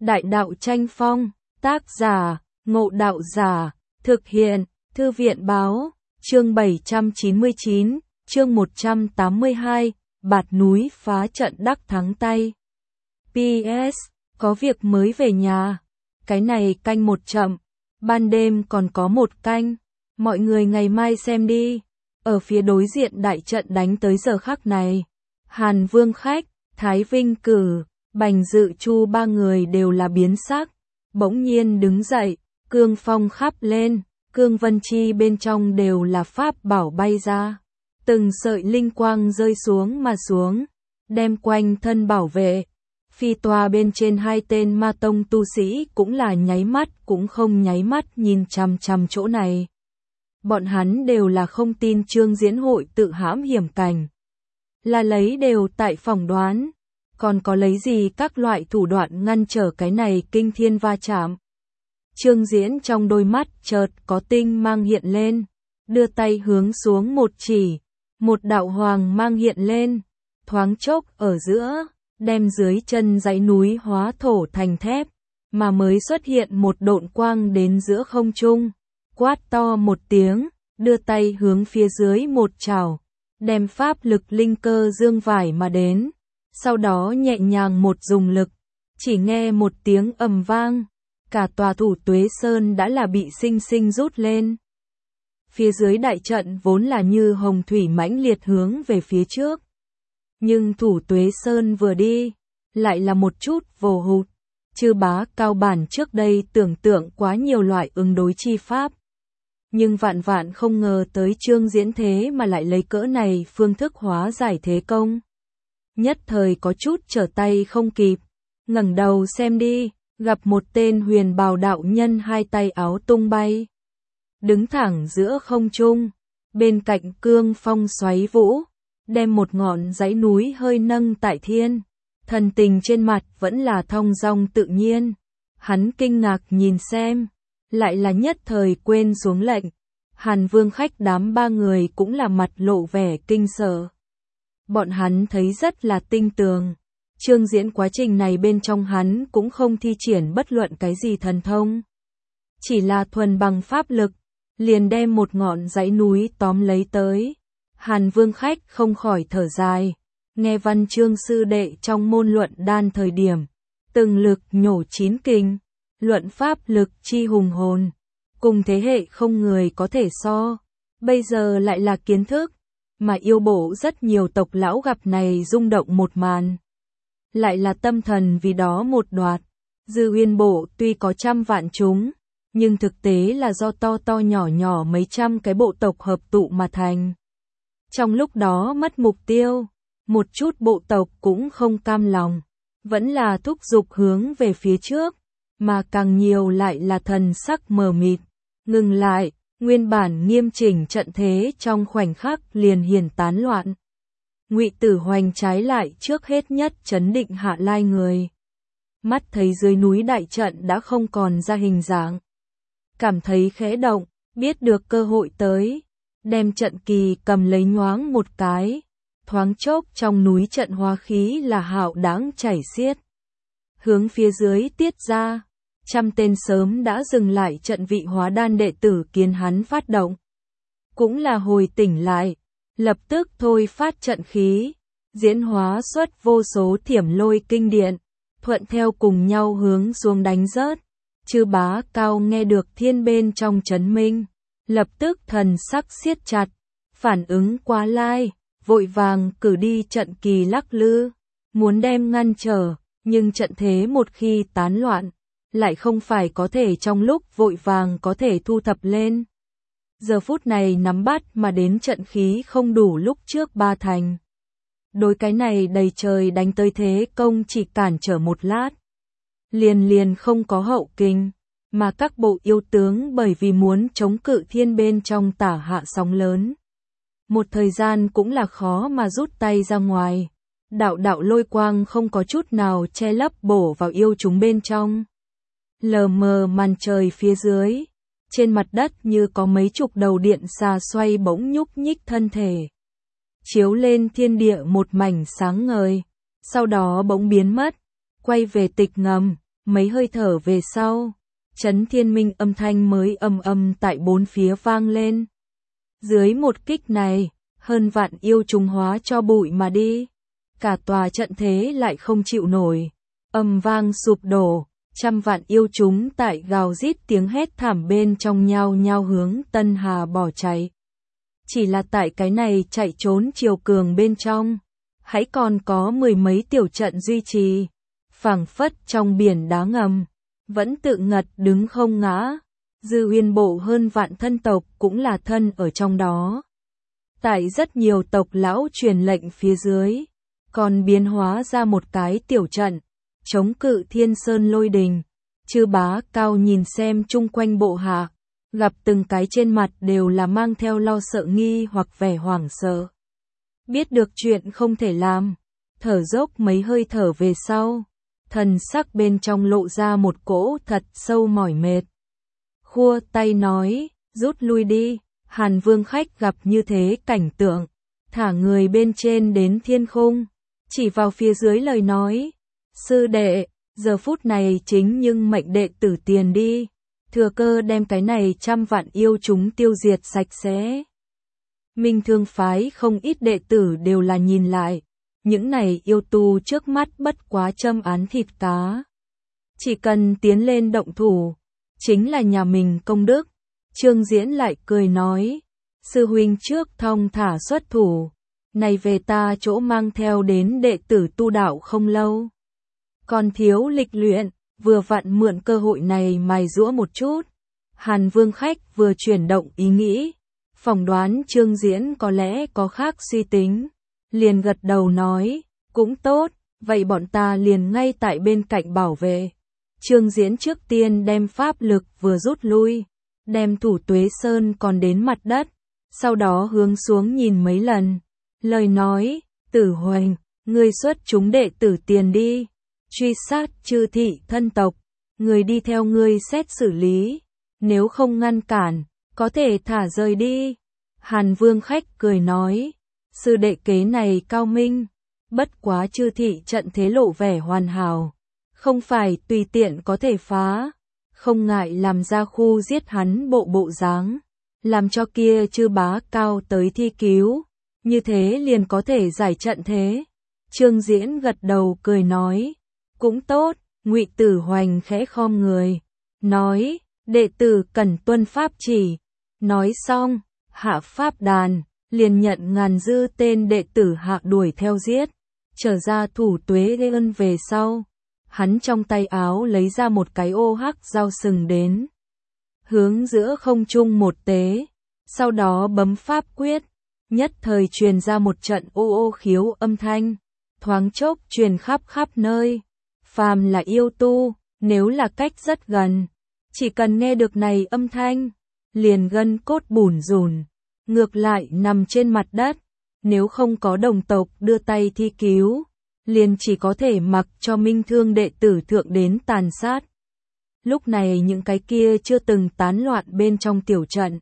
Đại đạo tranh phong, tác giả, Ngộ Đạo Giả, thực hiện, Thư viện báo, chương 799, chương 182, Bạt núi phá trận đắc thắng tay. PS, có việc mới về nhà. Cái này canh một chậm, ban đêm còn có một canh. Mọi người ngày mai xem đi. Ở phía đối diện đại trận đánh tới giờ khắc này, Hàn Vương Khách, Thái Vinh Cử, Bành Dự Chu ba người đều là biến sắc. Bỗng nhiên đứng dậy, cương phong khắp lên, cương vân chi bên trong đều là pháp bảo bay ra. Từng sợi linh quang rơi xuống mà xuống, đem quanh thân bảo vệ. Phi tòa bên trên hai tên ma tông tu sĩ cũng là nháy mắt cũng không nháy mắt nhìn chằm chằm chỗ này. Bọn hắn đều là không tin Trương Diễn hội tự hãm hiểm cảnh. Là lấy đều tại phỏng đoán, còn có lấy gì các loại thủ đoạn ngăn trở cái này kinh thiên va chạm. Trương Diễn trong đôi mắt chợt có tinh mang hiện lên, đưa tay hướng xuống một chỉ, một đạo hoàng mang hiện lên, thoáng chốc ở giữa, đem dưới chân dãy núi hóa thổ thành thép, mà mới xuất hiện một độn quang đến giữa không trung, quát to một tiếng, đưa tay hướng phía dưới một chảo, đem pháp lực linh cơ dương vải mà đến, sau đó nhẹ nhàng một dùng lực, chỉ nghe một tiếng ầm vang, cả tòa Thủ Tuế Sơn đã là bị sinh sinh rút lên. Phía dưới đại trận vốn là như hồng thủy mãnh liệt hướng về phía trước. Nhưng Thủ Tuế Sơn vừa đi, lại là một chút vồ hụt. Chư bá Cao Bản trước đây tưởng tượng quá nhiều loại ứng đối chi pháp. Nhưng vạn vạn không ngờ tới Trương Diễn thế mà lại lấy cỡ này phương thức hóa giải thế công. Nhất thời có chút trở tay không kịp, ngẩng đầu xem đi, gặp một tên huyền bào đạo nhân hai tay áo tung bay. Đứng thẳng giữa không trung, bên cạnh cương phong xoáy vũ, đem một ngọn dãy núi hơi nâng tại thiên. Thần tình trên mặt vẫn là thong dong tự nhiên. Hắn kinh ngạc nhìn xem, lại là nhất thời quên xuống lệnh. Hàn Vương Khách đám ba người cũng là mặt lộ vẻ kinh sợ. Bọn hắn thấy rất là tinh tường. Trương Diễn quá trình này bên trong hắn cũng không thi triển bất luận cái gì thần thông. Chỉ là thuần bằng pháp lực, liền đem một ngọn dãy núi tóm lấy tới. Hàn Vương Khách không khỏi thở dài, nghe Văn Chương sư đệ trong môn luận đan thời điểm, từng lực nhổ chín kình, luận pháp lực chi hùng hồn, cùng thế hệ không người có thể so, bây giờ lại là kiến thức, mà yêu bộ rất nhiều tộc lão gặp này rung động một màn. Lại là tâm thần vì đó một đoạt, Dư Uyên bộ tuy có trăm vạn chúng, nhưng thực tế là do to to nhỏ nhỏ mấy trăm cái bộ tộc hợp tụ mà thành. Trong lúc đó mất mục tiêu, một chút bộ tộc cũng không cam lòng, vẫn là thúc giục hướng về phía trước, mà càng nhiều lại là thần sắc mờ mịt, ngừng lại, nguyên bản nghiêm chỉnh trận thế trong khoảnh khắc liền hiển tán loạn. Ngụy Tử Hoành trái lại trước hết nhất chấn định hạ lai người. Mắt thấy dưới núi đại trận đã không còn ra hình dáng. Cảm thấy khẽ động, biết được cơ hội tới, đem trận kỳ cầm lấy nhoáng một cái, thoáng chốc trong núi trận hóa khí là hạo đáng chảy xiết. Hướng phía dưới tiết ra, trăm tên sớm đã dừng lại trận vị hóa đan đệ tử kiến hắn phát động. Cũng là hồi tỉnh lại, lập tức thôi phát trận khí, diễn hóa xuất vô số thiểm lôi kinh điện, thuận theo cùng nhau hướng xuống đánh rớt. Chư bá Cao nghe được thiên bên trong chấn minh, lập tức thần sắc siết chặt, phản ứng quá lai, vội vàng cử đi trận kỳ lắc lư, muốn đem ngăn trở, nhưng trận thế một khi tán loạn, lại không phải có thể trong lúc vội vàng có thể thu thập lên. Giờ phút này nắm bắt mà đến trận khí không đủ lúc trước ba thành. Đối cái này đầy trời đánh tới thế công chỉ cản trở một lát. Liền không có hậu kinh, mà các bộ yêu tướng bởi vì muốn chống cự thiên bên trong tả hạ sóng lớn. Một thời gian cũng là khó mà rút tay ra ngoài. Đạo đạo lôi quang không có chút nào che lấp bổ vào yêu chúng bên trong. Lờ mờ màn trời phía dưới, trên mặt đất như có mấy chục đầu điện xà xoay bỗng nhúc nhích thân thể. Chiếu lên thiên địa một mảnh sáng ngời, sau đó bỗng biến mất, quay về tịch ngầm, mấy hơi thở về sau, chấn thiên minh âm thanh mới ầm ầm tại bốn phía vang lên. Dưới một kích này, hơn vạn yêu trùng hóa cho bụi mà đi. Cả tòa trận thế lại không chịu nổi. Âm vang sụp đổ, trăm vạn yêu chúng tại gào rít tiếng hét thảm bên trong nhao nhao hướng Tân Hà bỏ chạy. Chỉ là tại cái này chạy trốn chiều cường bên trong, hãy còn có mười mấy tiểu trận duy trì, phảng phất trong biển đá ngầm, vẫn tự ngật đứng không ngã. Dư Uyên bộ hơn vạn thân tộc cũng là thân ở trong đó. Tại rất nhiều tộc lão truyền lệnh phía dưới, còn biến hóa ra một cái tiểu trận, chống cự Thiên Sơn lôi đình. Chư bá cao nhìn xem chung quanh bộ hạ, gặp từng cái trên mặt đều là mang theo lo sợ nghi hoặc vẻ hoảng sợ. Biết được chuyện không thể làm, thở dốc mấy hơi thở về sau, thần sắc bên trong lộ ra một cỗ thật sâu mỏi mệt. Khua tay nói, rút lui đi. Hàn Vương khách gặp như thế cảnh tượng, thả người bên trên đến thiên khung, chỉ vào phía dưới lời nói, sư đệ, giờ phút này chính nhưng mệnh đệ tử tiền đi, thừa cơ đem cái này trăm vạn yêu chúng tiêu diệt sạch sẽ. Minh Thương phái không ít đệ tử đều là nhìn lại, những này yêu tu trước mắt bất quá châm án thịt cá. Chỉ cần tiến lên động thủ, chính là nhà mình công đức. Trương Diễn lại cười nói, sư huynh trước thong thả xuất thủ, này về ta chỗ mang theo đến đệ tử tu đạo không lâu. Còn thiếu lịch luyện, vừa vặn mượn cơ hội này mài giũa một chút. Hàn Vương khách vừa chuyển động ý nghĩ, phỏng đoán Trương Diễn có lẽ có khác suy tính, liền gật đầu nói, cũng tốt, vậy bọn ta liền ngay tại bên cạnh bảo vệ. Trương Diễn trước tiên đem pháp lực vừa rút lui, đem thủ Tuế Sơn còn đến mặt đất, sau đó hướng xuống nhìn mấy lần, lời nói, Tử Hoành, ngươi xuất chúng đệ tử tiền đi, truy sát chư thị thân tộc, người đi theo ngươi xét xử lý, nếu không ngăn cản, có thể thả rời đi. Hàn Vương khách cười nói, sư đệ kế này cao minh, bất quá chư thị trận thế lộ vẻ hoàn hảo, không phải tùy tiện có thể phá. Không ngại làm ra khu giết hắn bộ dáng, làm cho kia chư bá cao tới thi cứu, như thế liền có thể giải trận thế. Trương Diễn gật đầu cười nói, cũng tốt. Ngụy Tử Hoành khẽ khom người, nói, đệ tử cần tuân pháp chỉ. Nói xong, hạ pháp đàn, liền nhận ngàn dư tên đệ tử hạ đuổi theo giết, trở ra thủ Tuế Ân về sau. Hắn trong tay áo lấy ra một cái ô hắc dao sừng đến, hướng giữa không trung một tế, sau đó bấm pháp quyết, nhất thời truyền ra một trận ô ô khiếu âm thanh, thoáng chốc truyền khắp khắp nơi. Phàm là yêu tu, nếu là cách rất gần, chỉ cần nghe được này âm thanh, liền gân cốt bủn rủn, ngược lại nằm trên mặt đất, nếu không có đồng tộc đưa tay thi cứu, liền chỉ có thể mặc cho Minh Thương đệ tử thượng đến tàn sát. Lúc này những cái kia chưa từng tán loạn bên trong tiểu trận,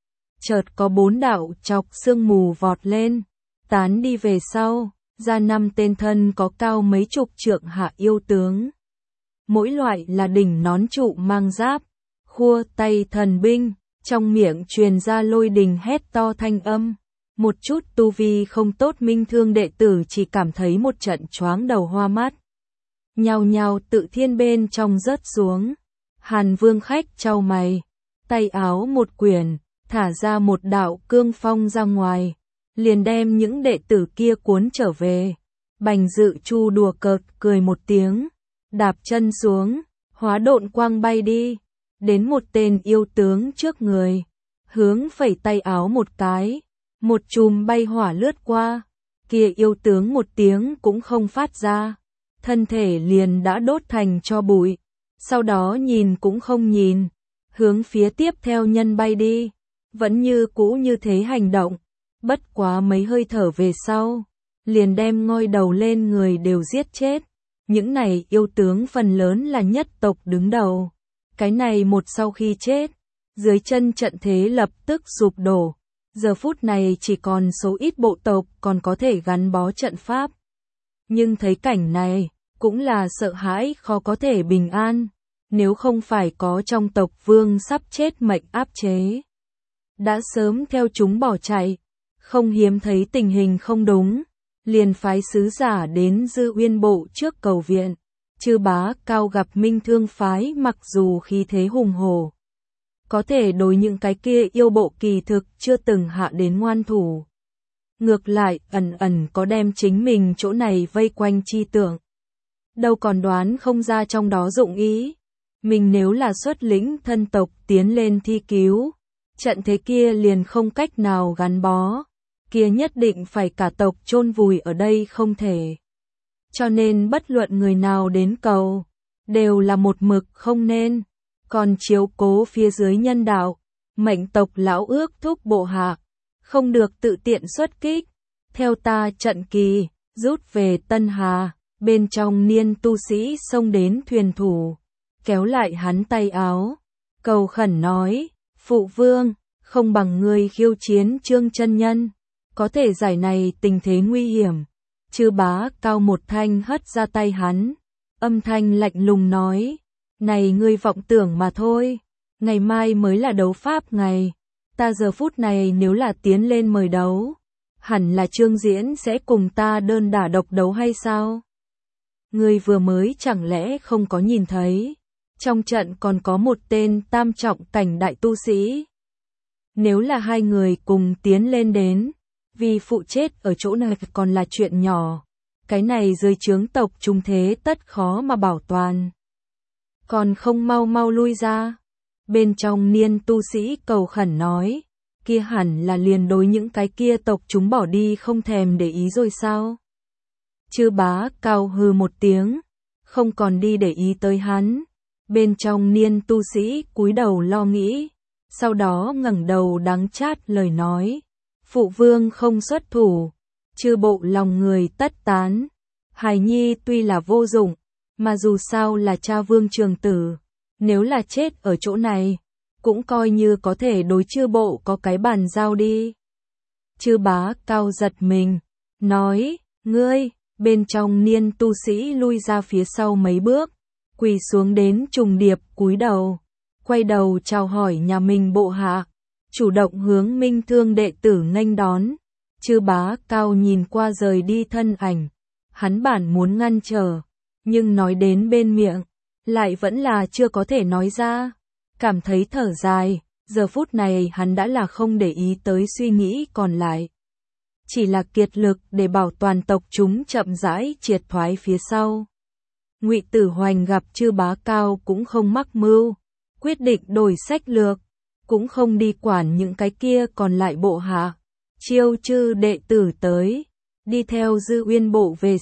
chợt có 4 đạo chọc sương mù vọt lên, tán đi về sau, ra 5 tên thân có cao mấy chục trượng hạ yêu tướng. Mỗi loại là đỉnh nón trụ mang giáp, khua tay thần binh, trong miệng truyền ra lôi đình hét to thanh âm. Một chút tu vi không tốt Minh Thương đệ tử chỉ cảm thấy một trận choáng đầu hoa mắt. Nhao nhao tự thiên bên trong rớt xuống. Hàn Vương khách chau mày, tay áo một quyển, thả ra một đạo cương phong ra ngoài, liền đem những đệ tử kia cuốn trở về. Bành Dự Chu đùa cợt cười một tiếng, đạp chân xuống, hóa độn quang bay đi, đến một tên yêu tướng trước người, hướng phẩy tay áo một cái. Một chùm bay hỏa lướt qua, kia yêu tướng một tiếng cũng không phát ra, thân thể liền đã đốt thành tro bụi, sau đó nhìn cũng không nhìn, hướng phía tiếp theo nhân bay đi, vẫn như cũ như thế hành động, bất quá mấy hơi thở về sau, liền đem ngoi đầu lên người đều giết chết. Những này yêu tướng phần lớn là nhất tộc đứng đầu, cái này một sau khi chết, dưới chân trận thế lập tức sụp đổ. Giờ phút này chỉ còn số ít bộ tộc còn có thể gắn bó trận pháp. Nhưng thấy cảnh này, cũng là sợ hãi khó có thể bình an, nếu không phải có trong tộc vương sắp chết mệnh áp chế. Đã sớm theo chúng bỏ chạy, không hiếm thấy tình hình không đúng, liền phái sứ giả đến Dư Uyên Bộ trước cầu viện. Chư Bá Cao gặp Minh Thương phái mặc dù khí thế hùng hổ, có thể đối những cái kia yêu bộ kỳ thực chưa từng hạ đến ngoan thủ. Ngược lại ẩn ẩn có đem chính mình chỗ này vây quanh chi tưởng. Đâu còn đoán không ra trong đó dụng ý. Mình nếu là xuất lĩnh thân tộc tiến lên thi cứu, trận thế kia liền không cách nào gắn bó, kia nhất định phải cả tộc chôn vùi ở đây không thể. Cho nên bất luận người nào đến cầu, đều là một mực không nên, còn chiếu cố phía dưới nhân đạo, mệnh tộc lão ước thúc bộ hạ, không được tự tiện xuất kích. Theo ta trận kỳ, rút về Tân Hà, bên trong niên tu sĩ xông đến thuyền thủ, kéo lại hắn tay áo, cầu khẩn nói, phụ vương, không bằng ngươi khiêu chiến Trương chân nhân, có thể giải này tình thế nguy hiểm. Chư Bá Cao một thanh hất ra tay hắn, âm thanh lạnh lùng nói, này ngươi vọng tưởng mà thôi, ngày mai mới là đấu pháp ngày, ta giờ phút này nếu là tiến lên mời đấu, hẳn là Trương Diễn sẽ cùng ta đơn đả độc đấu hay sao? Ngươi vừa mới chẳng lẽ không có nhìn thấy, trong trận còn có một tên tam trọng cảnh đại tu sĩ. Nếu là hai người cùng tiến lên đến, vì phụ chết ở chỗ này còn là chuyện nhỏ, cái này dưới trướng tộc trung thế tất khó mà bảo toàn. Còn không mau mau lui ra. Bên trong niên tu sĩ cầu khẩn nói, kia hẳn là liền đối những cái kia tộc chúng bỏ đi không thèm để ý rồi sao? Chư Bá Cao hừ một tiếng, không còn đi để ý tới hắn. Bên trong niên tu sĩ cúi đầu lo nghĩ, sau đó ngẩng đầu đắng chát lời nói, phụ vương không xuất thủ, chư bộ lòng người tất tán. Hài nhi tuy là vô dụng, mà dù sao là cha vương trường tử, nếu là chết ở chỗ này, cũng coi như có thể đối chư bộ có cái bàn giao đi. Chư Bá Cao giật mình, nói, ngươi, bên trong niên tu sĩ lui ra phía sau mấy bước, quỳ xuống đến trùng điệp cúi đầu, quay đầu chào hỏi nhà mình bộ hạ, chủ động hướng Minh Thương đệ tử nghênh đón. Chư Bá Cao nhìn qua rời đi thân ảnh, hắn bản muốn ngăn trở, nhưng nói đến bên miệng, lại vẫn là chưa có thể nói ra, cảm thấy thở dài, giờ phút này hắn đã là không để ý tới suy nghĩ còn lại. Chỉ là kiệt lực để bảo toàn tộc chúng chậm rãi triệt thoái phía sau. Ngụy Tử Hoành gặp Chư Bá Cao cũng không mắc mưu, quyết định đổi sách lược, cũng không đi quản những cái kia còn lại bộ hạ, chiêu chư đệ tử tới, đi theo Dư Uyên Bộ về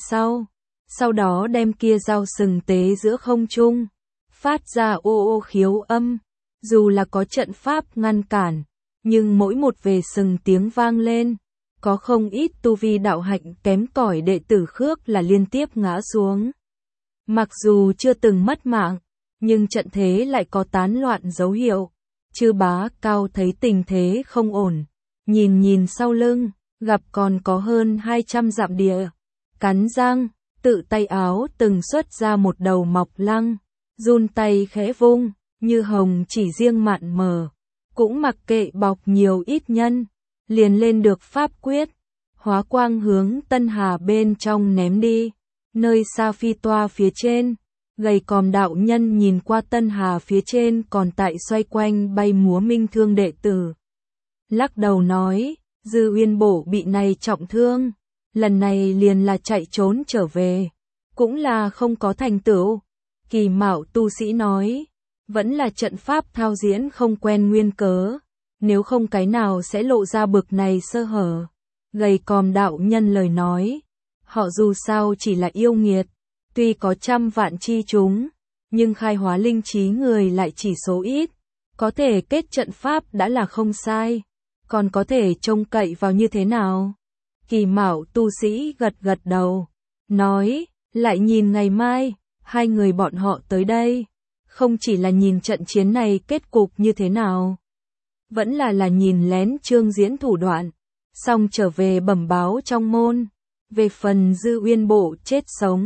sau đó đem kia dao sừng tế giữa không trung, phát ra ô ô khiếu âm, dù là có trận pháp ngăn cản, nhưng mỗi một về sừng tiếng vang lên, có không ít tu vi đạo hạnh kém cỏi đệ tử khước là liên tiếp ngã xuống. Mặc dù chưa từng mất mạng, nhưng trận thế lại có tán loạn dấu hiệu. Chư Bá Cao thấy tình thế không ổn, nhìn sau lưng, gặp còn có hơn 200 dặm địa, cắn răng, tự tay áo từng xuất ra một đầu mọc lăng, run tay khẽ vung, như hồng chỉ riêng mạn mờ, cũng mặc kệ bọc nhiều ít nhân, liền lên được pháp quyết, hóa quang hướng Tân Hà bên trong ném đi, nơi xa phi toa phía trên, gầy còm đạo nhân nhìn qua Tân Hà phía trên còn tại xoay quanh bay múa Minh Thương đệ tử. Lắc đầu nói, Dư Uyên Bộ bị này trọng thương, lần này liền là chạy trốn trở về, cũng là không có thành tựu. Kỳ Mạo tu sĩ nói, vẫn là trận pháp thao diễn không quen nguyên cớ, nếu không cái nào sẽ lộ ra bực này sơ hở. Gầy còm đạo nhân lời nói, họ dù sao chỉ là yêu nghiệt, tuy có trăm vạn chi chúng, nhưng khai hóa linh trí người lại chỉ số ít, có thể kết trận pháp đã là không sai, còn có thể trông cậy vào như thế nào? Kỳ Mạo tu sĩ gật gật đầu, nói, lại nhìn ngày mai, hai người bọn họ tới đây, không chỉ là nhìn trận chiến này kết cục như thế nào, vẫn là nhìn lén Trương Diễn thủ đoạn, xong trở về bẩm báo trong môn, về phần Dư Uyên Bộ chết sống,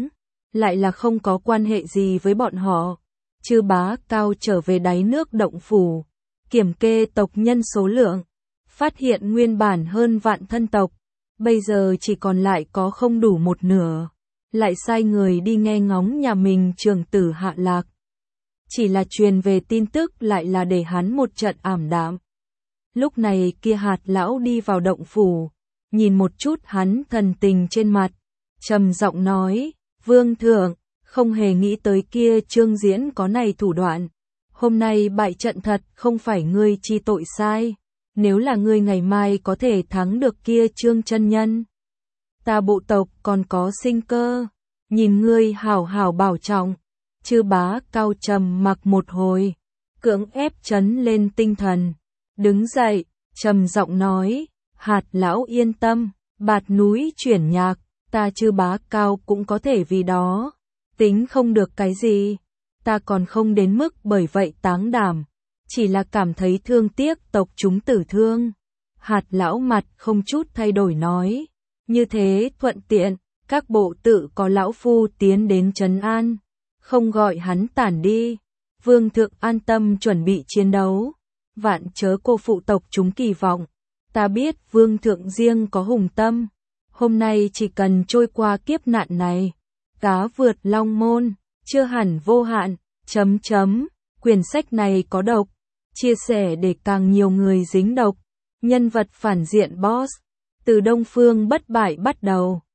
lại là không có quan hệ gì với bọn họ. Chư Bá Cao trở về đáy nước động phủ, kiểm kê tộc nhân số lượng, phát hiện nguyên bản hơn vạn thân tộc, bây giờ chỉ còn lại có không đủ một nửa, lại sai người đi nghe ngóng nhà mình trưởng tử hạ lạc. Chỉ là truyền về tin tức lại là để hắn một trận ảm đạm. Lúc này kia Hạt lão đi vào động phủ, nhìn một chút hắn thần tình trên mặt, trầm giọng nói, Vương thượng, không hề nghĩ tới kia Trương Diễn có này thủ đoạn. Hôm nay bại trận thật không phải ngươi chi tội sai, nếu là ngươi ngày mai có thể thắng được kia Trương chân nhân. Ta bộ tộc còn có sinh cơ, nhìn ngươi hảo hảo bảo trọng. Chư Bá Cao trầm mặc một hồi, cưỡng ép trấn lên tinh thần, đứng dậy, trầm giọng nói, Hạt lão yên tâm, Bạt núi chuyển nhạc, ta Chư Bá Cao cũng có thể vì đó, tính không được cái gì, ta còn không đến mức bởi vậy táng đảm, chỉ là cảm thấy thương tiếc tộc chúng tử thương. Hạt lão mặt không chút thay đổi nói, như thế thuận tiện, các bộ tự có lão phu tiến đến trấn an, không gọi hắn tản đi. Vương thượng an tâm chuẩn bị chiến đấu, vạn chớ cô phụ tộc chúng kỳ vọng. Ta biết vương thượng riêng có hùng tâm, hôm nay chỉ cần trôi qua kiếp nạn này, cá vượt long môn, chưa hẳn vô hạn. Quyển sách này có độc, chia sẻ để càng nhiều người dính độc. Nhân vật phản diện boss, từ Đông Phương bất bại bắt đầu.